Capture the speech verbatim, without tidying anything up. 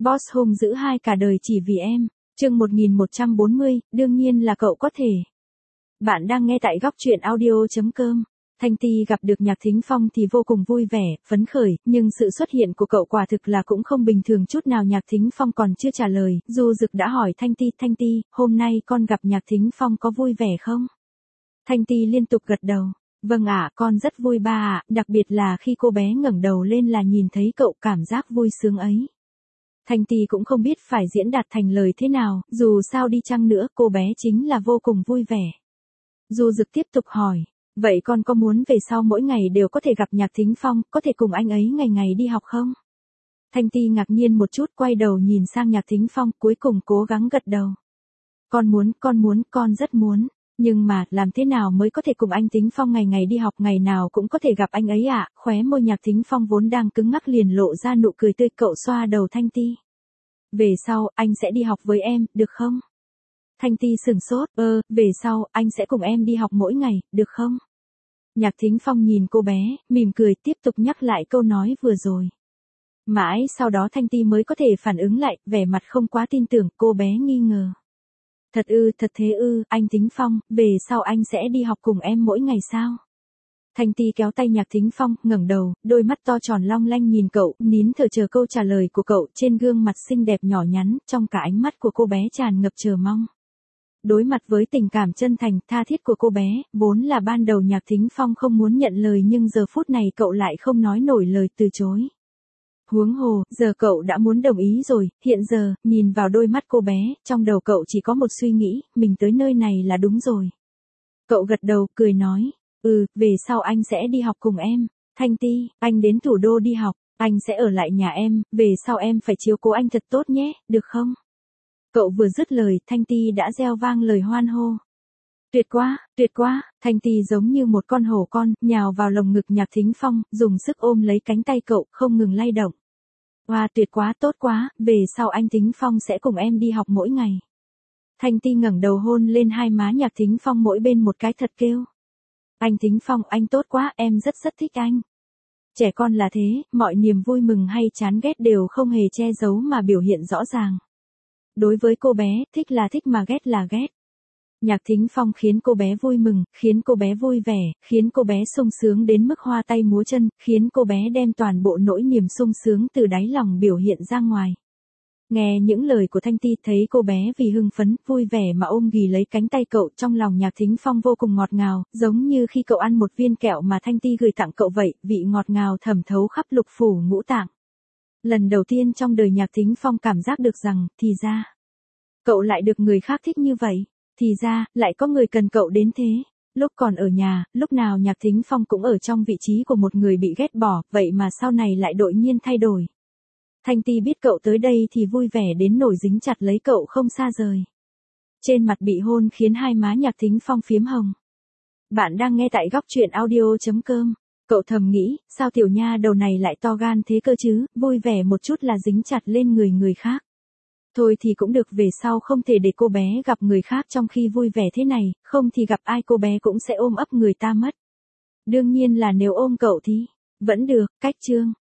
Boss hung dữ hai cả đời chỉ vì em. Chương một nghìn một trăm bốn mươi, đương nhiên là cậu có thể. Bạn đang nghe tại góc truyện audio chấm com. Thanh Ti gặp được Nhạc Thính Phong thì vô cùng vui vẻ, phấn khởi, nhưng sự xuất hiện của cậu quả thực là cũng không bình thường chút nào. Nhạc Thính Phong còn chưa trả lời, Du Dực đã hỏi Thanh Ti, Thanh Ti, hôm nay con gặp Nhạc Thính Phong có vui vẻ không? Thanh Ti liên tục gật đầu. Vâng ạ, con rất vui ba ạ, đặc biệt là khi cô bé ngẩng đầu lên là nhìn thấy cậu, cảm giác vui sướng ấy. Thanh Ti cũng không biết phải diễn đạt thành lời thế nào, dù sao đi chăng nữa cô bé chính là vô cùng vui vẻ. Du Dực tiếp tục hỏi, vậy con có muốn về sau mỗi ngày đều có thể gặp Nhạc Thính Phong, có thể cùng anh ấy ngày ngày đi học không? Thanh Ti ngạc nhiên một chút, quay đầu nhìn sang Nhạc Thính Phong, cuối cùng cố gắng gật đầu. Con muốn, con muốn, con rất muốn. Nhưng mà, làm thế nào mới có thể cùng anh Thính Phong ngày ngày đi học, ngày nào cũng có thể gặp anh ấy ạ? À? Khóe môi Nhạc Thính Phong vốn đang cứng ngắc liền lộ ra nụ cười tươi, cậu xoa đầu Thanh Ti. Về sau, anh sẽ đi học với em, được không? Thanh Ti sửng sốt, ơ, về sau, anh sẽ cùng em đi học mỗi ngày, được không? Nhạc Thính Phong nhìn cô bé, mỉm cười, tiếp tục nhắc lại câu nói vừa rồi. Mãi sau đó Thanh Ti mới có thể phản ứng lại, vẻ mặt không quá tin tưởng, cô bé nghi ngờ. Thật ư, thật thế ư, anh Thính Phong, về sau anh sẽ đi học cùng em mỗi ngày sao? Thanh Ti kéo tay Nhạc Thính Phong, ngẩng đầu, đôi mắt to tròn long lanh nhìn cậu, nín thở chờ câu trả lời của cậu, trên gương mặt xinh đẹp nhỏ nhắn, trong cả ánh mắt của cô bé tràn ngập chờ mong. Đối mặt với tình cảm chân thành, tha thiết của cô bé, vốn là ban đầu Nhạc Thính Phong không muốn nhận lời nhưng giờ phút này cậu lại không nói nổi lời từ chối. Huống hồ, giờ cậu đã muốn đồng ý rồi, hiện giờ, nhìn vào đôi mắt cô bé, trong đầu cậu chỉ có một suy nghĩ, mình tới nơi này là đúng rồi. Cậu gật đầu, cười nói, ừ, về sau anh sẽ đi học cùng em. Thanh Ti, anh đến thủ đô đi học, anh sẽ ở lại nhà em, về sau em phải chiếu cố anh thật tốt nhé, được không? Cậu vừa dứt lời, Thanh Ti đã reo vang lời hoan hô. Tuyệt quá, tuyệt quá, Thanh Ti giống như một con hổ con, nhào vào lồng ngực Nhạc Thính Phong, dùng sức ôm lấy cánh tay cậu, không ngừng lay động. Wow, tuyệt quá, tốt quá, về sau anh Thính Phong sẽ cùng em đi học mỗi ngày. Thanh Ti ngẩng đầu hôn lên hai má Nhạc Thính Phong mỗi bên một cái thật kêu. Anh Thính Phong, anh tốt quá, em rất rất thích anh. Trẻ con là thế, mọi niềm vui mừng hay chán ghét đều không hề che giấu mà biểu hiện rõ ràng. Đối với cô bé, thích là thích mà ghét là ghét. Nhạc Thính Phong khiến cô bé vui mừng, khiến cô bé vui vẻ, khiến cô bé sung sướng đến mức hoa tay múa chân, khiến cô bé đem toàn bộ nỗi niềm sung sướng từ đáy lòng biểu hiện ra ngoài. Nghe những lời của Thanh Ti, thấy cô bé vì hưng phấn, vui vẻ mà ôm ghì lấy cánh tay cậu, trong lòng Nhạc Thính Phong vô cùng ngọt ngào, giống như khi cậu ăn một viên kẹo mà Thanh Ti gửi tặng cậu vậy, vị ngọt ngào thẩm thấu khắp lục phủ ngũ tạng. Lần đầu tiên trong đời Nhạc Thính Phong cảm giác được rằng, thì ra, cậu lại được người khác thích như vậy. Thì ra, lại có người cần cậu đến thế. Lúc còn ở nhà, lúc nào Nhạc Thính Phong cũng ở trong vị trí của một người bị ghét bỏ, vậy mà sau này lại đột nhiên thay đổi. Thanh Ti biết cậu tới đây thì vui vẻ đến nổi dính chặt lấy cậu không xa rời. Trên mặt bị hôn khiến hai má Nhạc Thính Phong phiếm hồng. Bạn đang nghe tại góc truyện audio chấm com. Cậu thầm nghĩ, sao tiểu nha đầu này lại to gan thế cơ chứ, vui vẻ một chút là dính chặt lên người người khác. Thôi thì cũng được, về sau không thể để cô bé gặp người khác trong khi vui vẻ thế này, không thì gặp ai cô bé cũng sẽ ôm ấp người ta mất. Đương nhiên là nếu ôm cậu thì, vẫn được, cách chương.